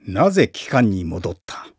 なぜ帰還に戻った？